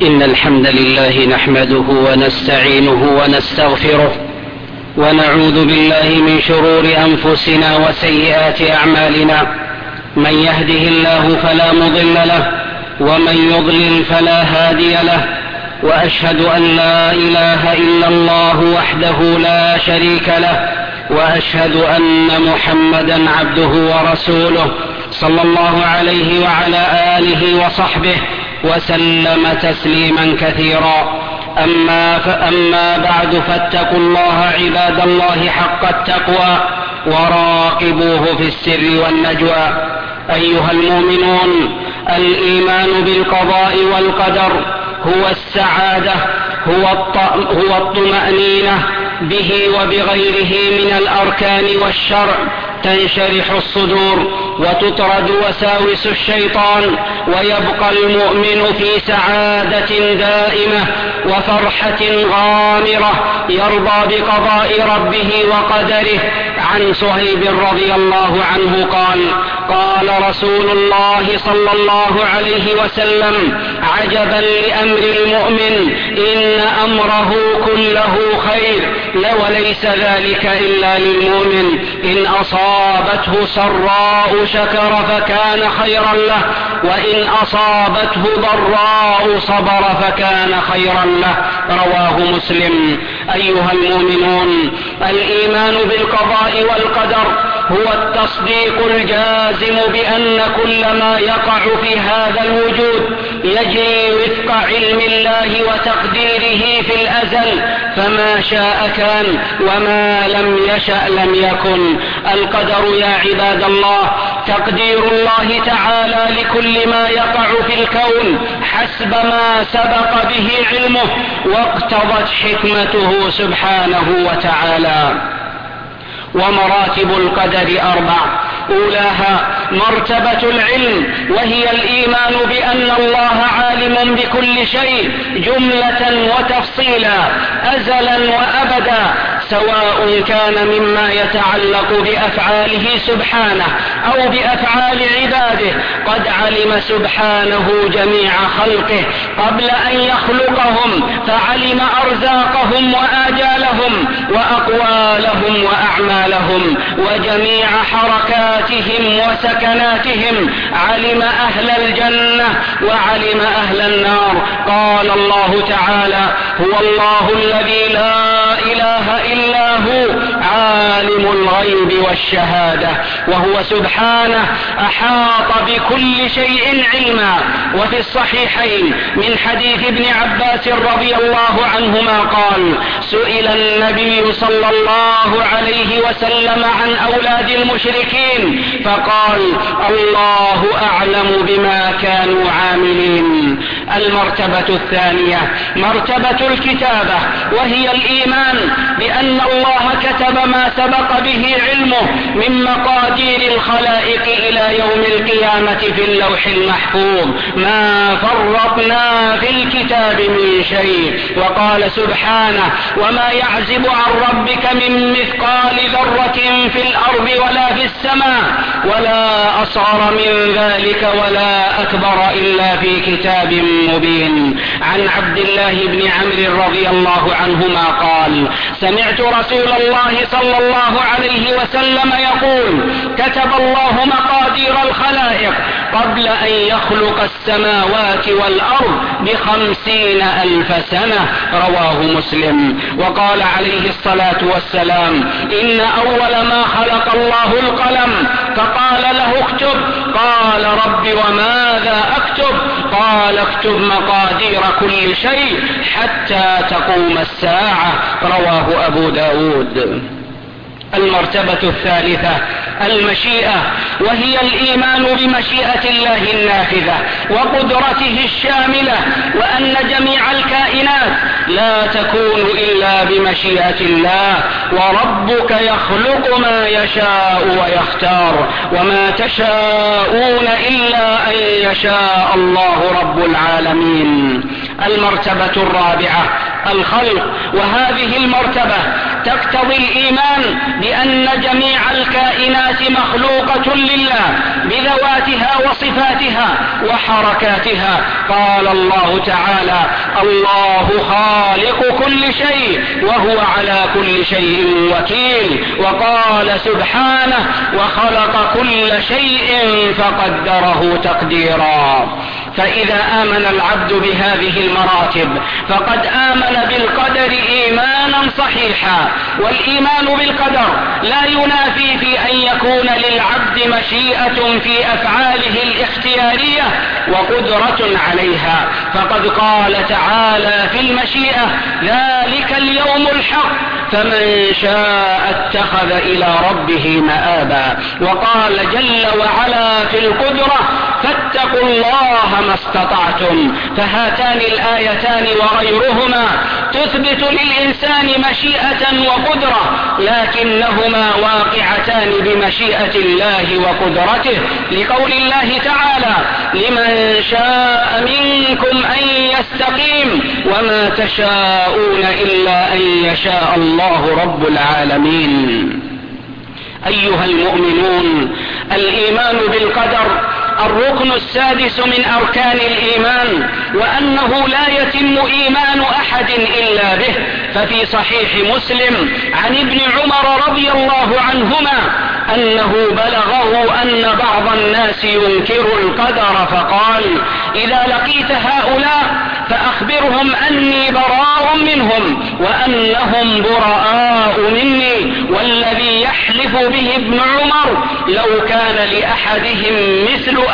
إن الحمد لله نحمده ونستعينه ونستغفره ونعوذ بالله من شرور أنفسنا وسيئات أعمالنا. من يهده الله فلا مضل له ومن يضلل فلا هادي له، وأشهد أن لا إله إلا الله وحده لا شريك له، وأشهد أن محمدا عبده ورسوله صلى الله عليه وعلى آله وصحبه وسلم تسليما كثيرا. أما بعد، فاتقوا الله عباد الله حق التقوى وراقبوه في السر والنجوى. أيها المؤمنون، الإيمان بالقضاء والقدر هو السعادة، هو الطمأنينة به وبغيره من الأركان والشرع. تنشرح الصدور وتطرد وساوس الشيطان، ويبقى المؤمن في سعادة دائمة وفرحة غامرة يرضى بقضاء ربه وقدره. عن صهيب رضي الله عنه قال رسول الله صلى الله عليه وسلم: عجبا لأمر المؤمن، إن أمره كله خير، وليس ذلك إلا للمؤمن. إن أصابته سراء شكر فكان خيرا له، وإن أصابته ضراء صبر فكان خيرا له. رواه مسلم. أيها المؤمنون، الإيمان بالقضاء والقدر هو التصديق الجازم بأن كل ما يقع في هذا الوجود يجري وفق علم الله وتقديره في الأزل، فما شاء كان وما لم يشأ لم يكن. القدر يا عباد الله تقدير الله تعالى لكل ما يقع في الكون حسب ما سبق به علمه واقتضت حكمته سبحانه وتعالى. ومراتب القدر 4: أولاها مرتبة العلم، وهي الإيمان بأن الله عالم بكل شيء جملة وتفصيلا أزلا وأبدا، سواء كان مما يتعلق بأفعاله سبحانه أو بأفعال عباده. قد علم سبحانه جميع خلقه قبل أن يخلقهم، فعلم أرزاقهم وآجالهم وأقوالهم وأعمالهم وجميع حركاتهم وسكناتهم. علم أهل الجنة وعلم أهل النار. قال الله تعالى: هو الله الذي لا إله إلا هو عالم الغيب والشهادة، وهو سبحانه أحاط بكل شيء علما. وفي الصحيحين من حديث ابن عباس رضي الله عنهما قال: سئل النبي صلى الله عليه وسلم عن أولاد المشركين فقال: الله أعلم بما كانوا عاملين. المرتبة الثانية مرتبة الكتابة، وهي الإيمان بأن الله كتب ما سبق به علمه من مقادير الخلائق إلى يوم القيامة في اللوح المحفوظ، ما فرطنا في الكتاب من شيء. وقال سبحانه: وما يعزب عن ربك من مثقال ذرة في الأرض ولا في السماء، ولا أصغر من ذلك ولا أكبر إلا في كتاب مبين. عن عبد الله بن عمرو رضي الله عنهما قال: سمعت رسول الله صلى الله عليه وسلم يقول: كتب الله مقادير الخلائق قبل أن يخلق السماوات والأرض ب50,000 سنة. رواه مسلم. وقال عليه الصلاة والسلام: إن أول ما خلق الله القلم، فقال له: اكتب. قال: رب وماذا أكتب؟ قال: اكتب مقادير كل شيء حتى تقوم الساعة. رواه أبو داود. المرتبة الثالثة المشيئة، وهي الإيمان بمشيئة الله النافذة وقدرته الشاملة، وأن جميع الكائنات لا تكون إلا بمشيئة الله. وربك يخلق ما يشاء ويختار، وما تشاءون إلا أن يشاء الله رب العالمين. المرتبة الرابعة الخلق، وهذه المرتبة تقتضي الإيمان بأن جميع الكائنات مخلوقة لله بذواتها وصفاتها وحركاتها. قال الله تعالى: الله خالق كل شيء وهو على كل شيء وكيل. وقال سبحانه: وخلق كل شيء فقدره تقديرا. فإذا آمن العبد بهذه المراتب فقد آمن بالقدر إيمانا صحيحا. والإيمان بالقدر لا ينافي في أن يكون للعبد مشيئة في أفعاله الاختيارية وقدرة عليها، فقد قال تعالى في المشيئة: ذلك اليوم الحق فمن شاء اتخذ إلى ربه مآبا. وقال جل وعلا في القدرة: فاتقوا الله ما استطعتم. فهاتان الآيتان وغيرهما تثبت للإنسان مشيئة وقدرة، لكنهما واقعتان بمشيئة الله وقدرته، لقول الله تعالى: لمن شاء منكم أن يستقيم وما تشاءون إلا أن يشاء الله رب العالمين. أيها المؤمنون، الإيمان بالقدر الركن السادس من أركان الإيمان، وأنه لا يتم إيمان أحد إلا به. ففي صحيح مسلم عن ابن عمر رضي الله عنهما أنه بلغه أن بعض الناس ينكر القدر، فقال: إذا لقيت هؤلاء فأخبرهم أني براء منهم وأنهم براء مني. والذي يحلف به ابن عمر: لو كان لأحدهم مثل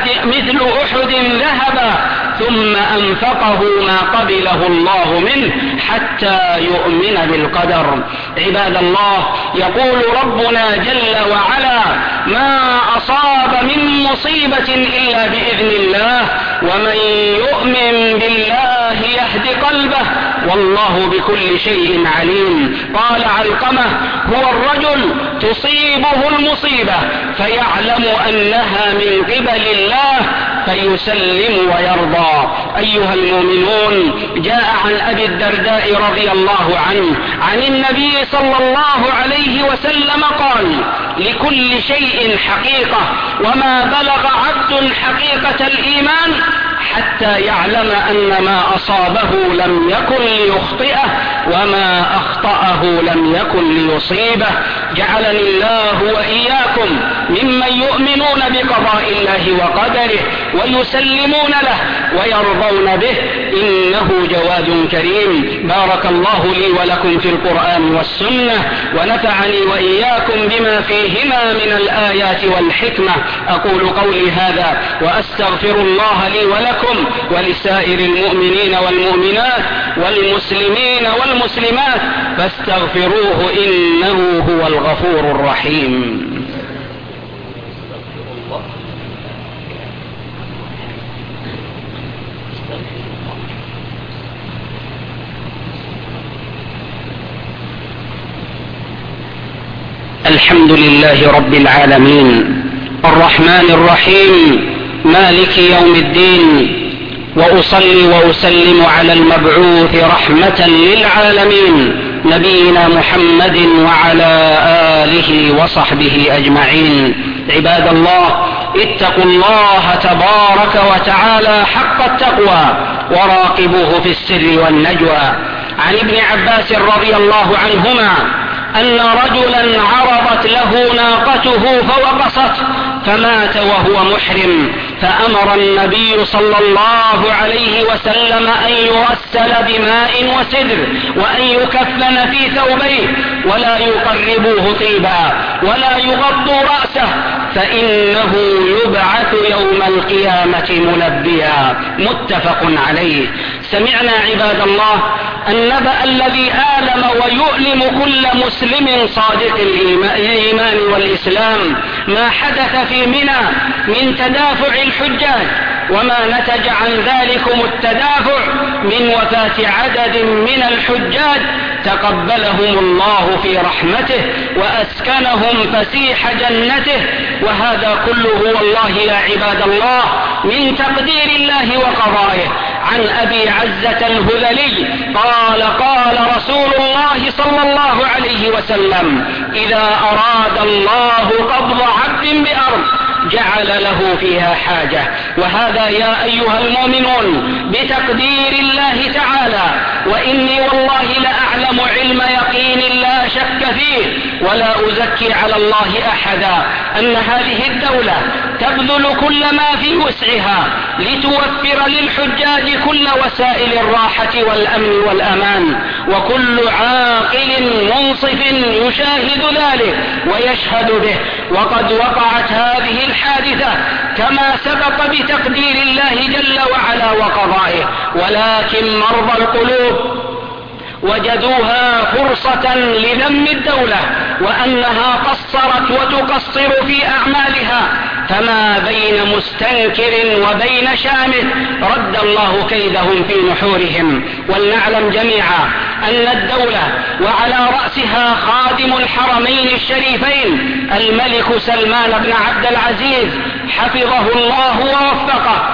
أحد ذهبا ثم أنفقه ما قبله الله منه حتى يؤمن بالقدر. عباد الله، يقول ربنا جل وعلا: ما أصاب من مصيبة إلا بإذن الله، ومن يؤمن بالله يهد قلبه، والله بكل شيء عليم. قال علقمة: هو الرجل تصيبه المصيبة فيعلم أنها من قبل الله فيسلم ويرضى. أيها المؤمنون، جاء عن أبي الدرداء رضي الله عنه عن النبي صلى الله عليه وسلم قال: لكل شيء حقيقة، وما بلغ عبد حقيقة الإيمان حتى يعلم أن ما أصابه لم يكن ليخطئه وما أخطأه لم يكن ليصيبه. جعلني الله وإياكم ممن يؤمنون بقضاء الله وقدره ويسلمون له ويرضون به، إنه جواد كريم. بارك الله لي ولكم في القرآن والسنة، ونفعني وإياكم بما فيهما من الآيات والحكمة. أقول قولي هذا وأستغفر الله لي ولكم ولسائر المؤمنين والمؤمنات والمسلمين والمسلمات، فاستغفروه إنه هو الغفور الرحيم. الحمد لله رب العالمين، الرحمن الرحيم، مالك يوم الدين، وأصلي وأسلم على المبعوث رحمة للعالمين نبينا محمد وعلى آله وصحبه أجمعين. عباد الله، اتقوا الله تبارك وتعالى حق التقوى وراقبوه في السر والنجوى. عن ابن عباس رضي الله عنهما أن رجلا عرضت له ناقته فوقصته فمات وهو محرم، فأمر النبي صلى الله عليه وسلم أن يغسل بماء وسدر وأن يكفن في ثوبيه ولا يقربوه طيبا ولا يغطوا رأسه، فإنه يبعث يوم القيامة ملبيا. متفق عليه. سمعنا عباد الله النبأ الذي آلم ويؤلم كل مسلم صادق الإيمان والإسلام، ما حدث في منى من تدافع الحجاج، وما نتج عن ذلكم التدافع من وفاة عدد من الحجاج تقبلهم الله في رحمته وأسكنهم فسيح جنته. وهذا كله والله يا عباد الله من تقدير الله وقضائه عن أبي عزة الهذلي قال قال رسول الله صلى الله عليه وسلم: إذا أراد الله قبض عبد بأرض جعل له فيها حاجة. وهذا يا أيها المؤمنون بتقدير الله تعالى، وإني والله لأعلم علم يقين لا شك فيه ولا أزكي على الله أحدا، أن هذه الدولة تبذل كل ما في وسعها لتوفر للحجاج كل وسائل الراحة والأمن والأمان، وكل عاقل منصف يشاهد ذلك ويشهد به. وقد وقعت هذه الحادثة كما سبق بتقدير الله جل وعلا وقضائه، ولكن مرضى القلوب وجدوها فرصة لذم الدولة وأنها قصرت وتقصر في أعمالها، فما بين مستنكر وبين شامت رد الله كيدهم في نحورهم. ولنعلم جميعا أن الدولة وعلى رأسها خادم الحرمين الشريفين الملك سلمان بن عبد العزيز حفظه الله ووفقه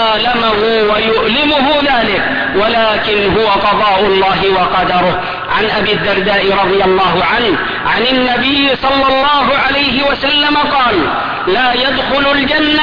آلمه ويؤلمه ذلك، ولكن هو قضاء الله وقدره. عن أبي الدرداء رضي الله عنه عن النبي صلى الله عليه وسلم قال: لا يدخل الجنة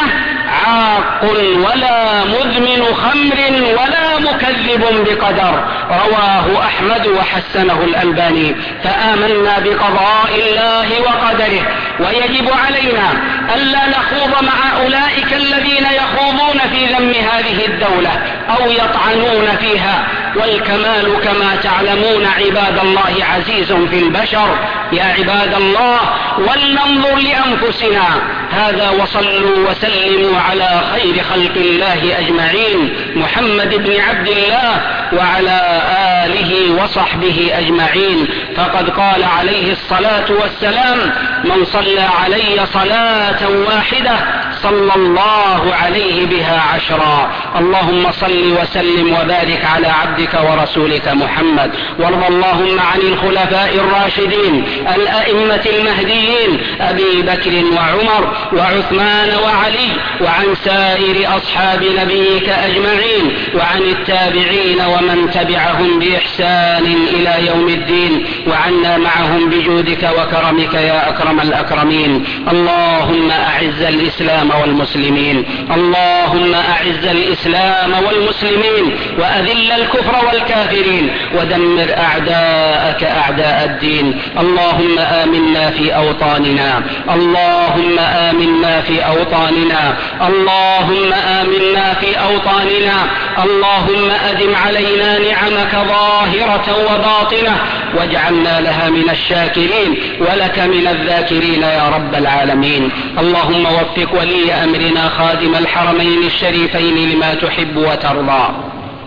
عاق ولا مدمن خمر ولا مكذب بقدر. رواه أحمد وحسنه الألباني. فآمنا بقضاء الله وقدره، ويجب علينا ألا نخوض مع أولئك الذين يخوضون في ذم هذه الدولة أو يطعنون فيها. والكمال كما تعلمون عباد الله عزيز في البشر. يا عباد الله، ولننظر لأنفسنا. هذا وصلوا وسلموا على خير خلق الله أجمعين، محمد بن عبد الله وعلى آله وصحبه أجمعين. فقد قال عليه الصلاة والسلام: من صلى علي صلاة واحدة صلى الله عليه بها 10. اللهم صل وسلم وبارك على عبدك ورسولك محمد. وارض اللهم عن الخلفاء الراشدين الأئمة المهديين أبي بكر وعمر وعثمان وعلي، وعن سائر أصحاب نبيك أجمعين، وعن التابعين ومن تبعهم بإحسان إلى يوم الدين، وعنا معهم بجودك وكرمك يا أكرم الأكرمين. اللهم أعز الإسلام والمسلمين، اللهم أعز الإسلام والمسلمين، وأذل الكفر والكافرين، ودمر أعداءك أعداء الدين. اللهم آمنا في أوطاننا، اللهم آمنا في أوطاننا، اللهم آمنا في أوطاننا. اللهم أدم علينا نعمك ظاهرة وباطنة، واجعلنا لها من الشاكرين ولك من الذاكرين يا رب العالمين. اللهم وفق ولي أمرنا خادم الحرمين الشريفين لما تحب وترضى،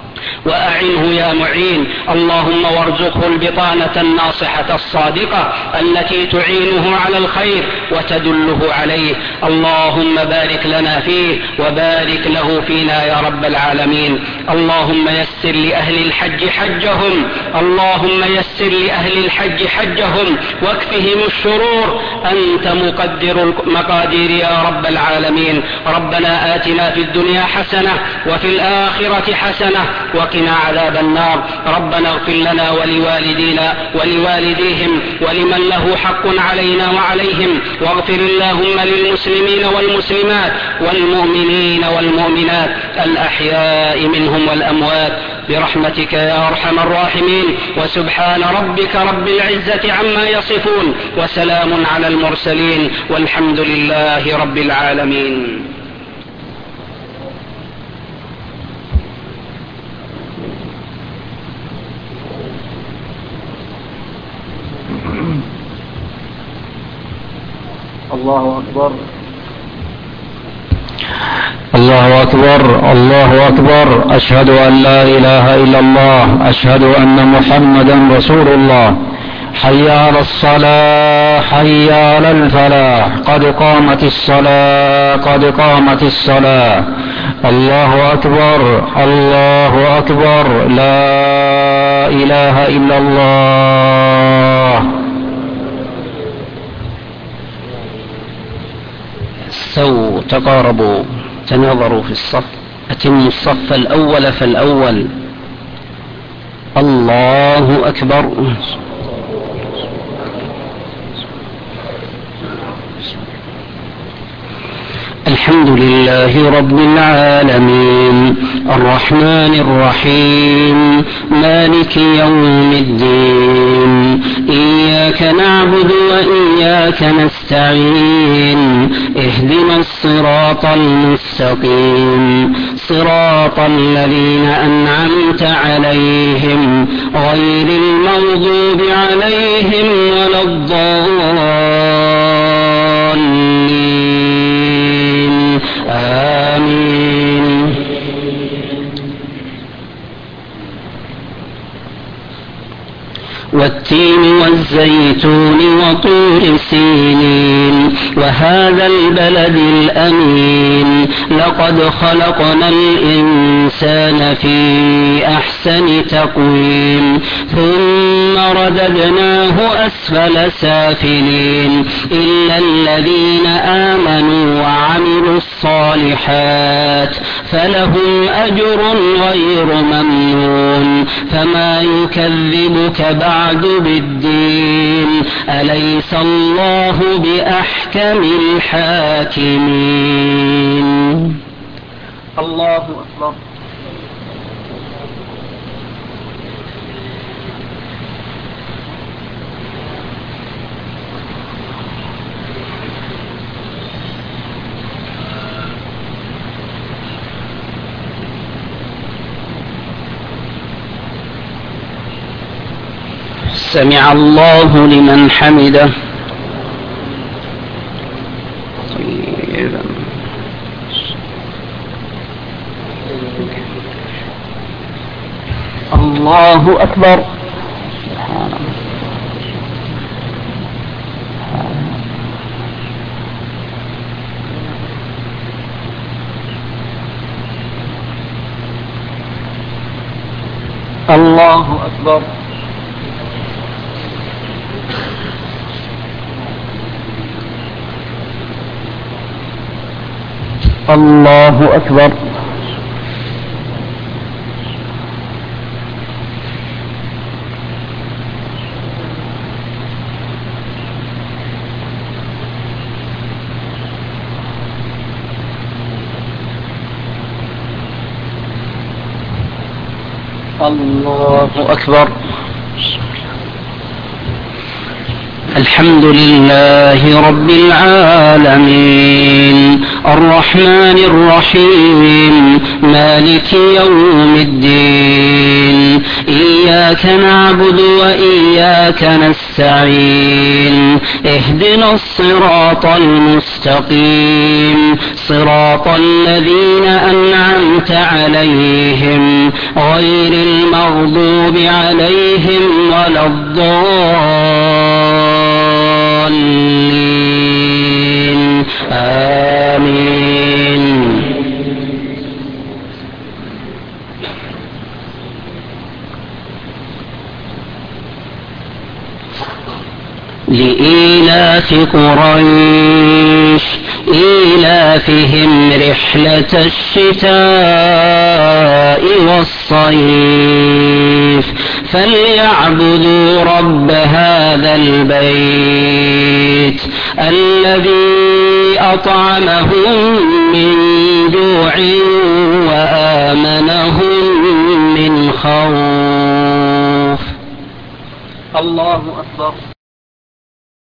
وأعنه يا معين. اللهم وارزقه البطانة الناصحة الصادقة التي تعينه على الخير وتدله عليه. اللهم بارك لنا فيه وبارك له فينا يا رب العالمين. اللهم يسر لأهل الحج حجهم، اللهم يسر لأهل الحج حجهم واكفهم الشرور، أنت مقدر المقادير يا رب العالمين. ربنا آتنا في الدنيا حسنة وفي الآخرة حسنة وقنا عذاب النار. ربنا اغفر لنا ولوالدينا ولوالديهم ولمن له حق علينا وعليهم، واغفر اللهم للمسلمين والمسلمات والمؤمنين والمؤمنات الأحياء منهم والأموات برحمتك يا أرحم الراحمين. وسبحان ربك رب العزة عما يصفون، وسلام على المرسلين، والحمد لله رب العالمين. الله أكبر، الله أكبر، الله أكبر. أشهد أن لا إله إلا الله، أشهد أن محمدا رسول الله. حي على الصلاة، حي على الفلاح، قد قامت الصلاة، قد قامت الصلاة. الله أكبر، الله أكبر، لا إله إلا الله. استووا، تقاربوا، تناظروا في الصف. أتم الصف الأول فالأول. الله أكبر. الحمد لله رب العالمين الرحمن الرحيم مالك يوم الدين إياك نعبد وإياك نستعين اهدنا الصراط المستقيم صراط الذين أنعمت عليهم غير المغضوب عليهم ولا الضالين آمين. والتين والزيتون وطور سينين وهذا البلد الأمين لقد خلقنا الإنسان في أحسن تقويم ثم رددناه أسفل سافلين إلا الذين آمنوا وعملوا الصالحات فلهم أجر غير ممنون. فما يكذبك بعد بالدين أليس الله بأحكم الحاكمين. الله أكبر. سمع الله لمن حمده. الله أكبر. الله أكبر. الله أكبر. الله أكبر. الحمد لله رب العالمين الرحمن الرحيم مالك يوم الدين إياك نعبد وإياك نستعين اهدنا الصراط المستقيم صراط الذين أنعمت عليهم غير المغضوب عليهم ولا الضالين آمين. لإيلاف قريش إيلافهم رحلة الشتاء والصيف فليعبدوا رب هذا البيت الذي أطعمهم من جوع وآمنهم من خوف. الله أكبر.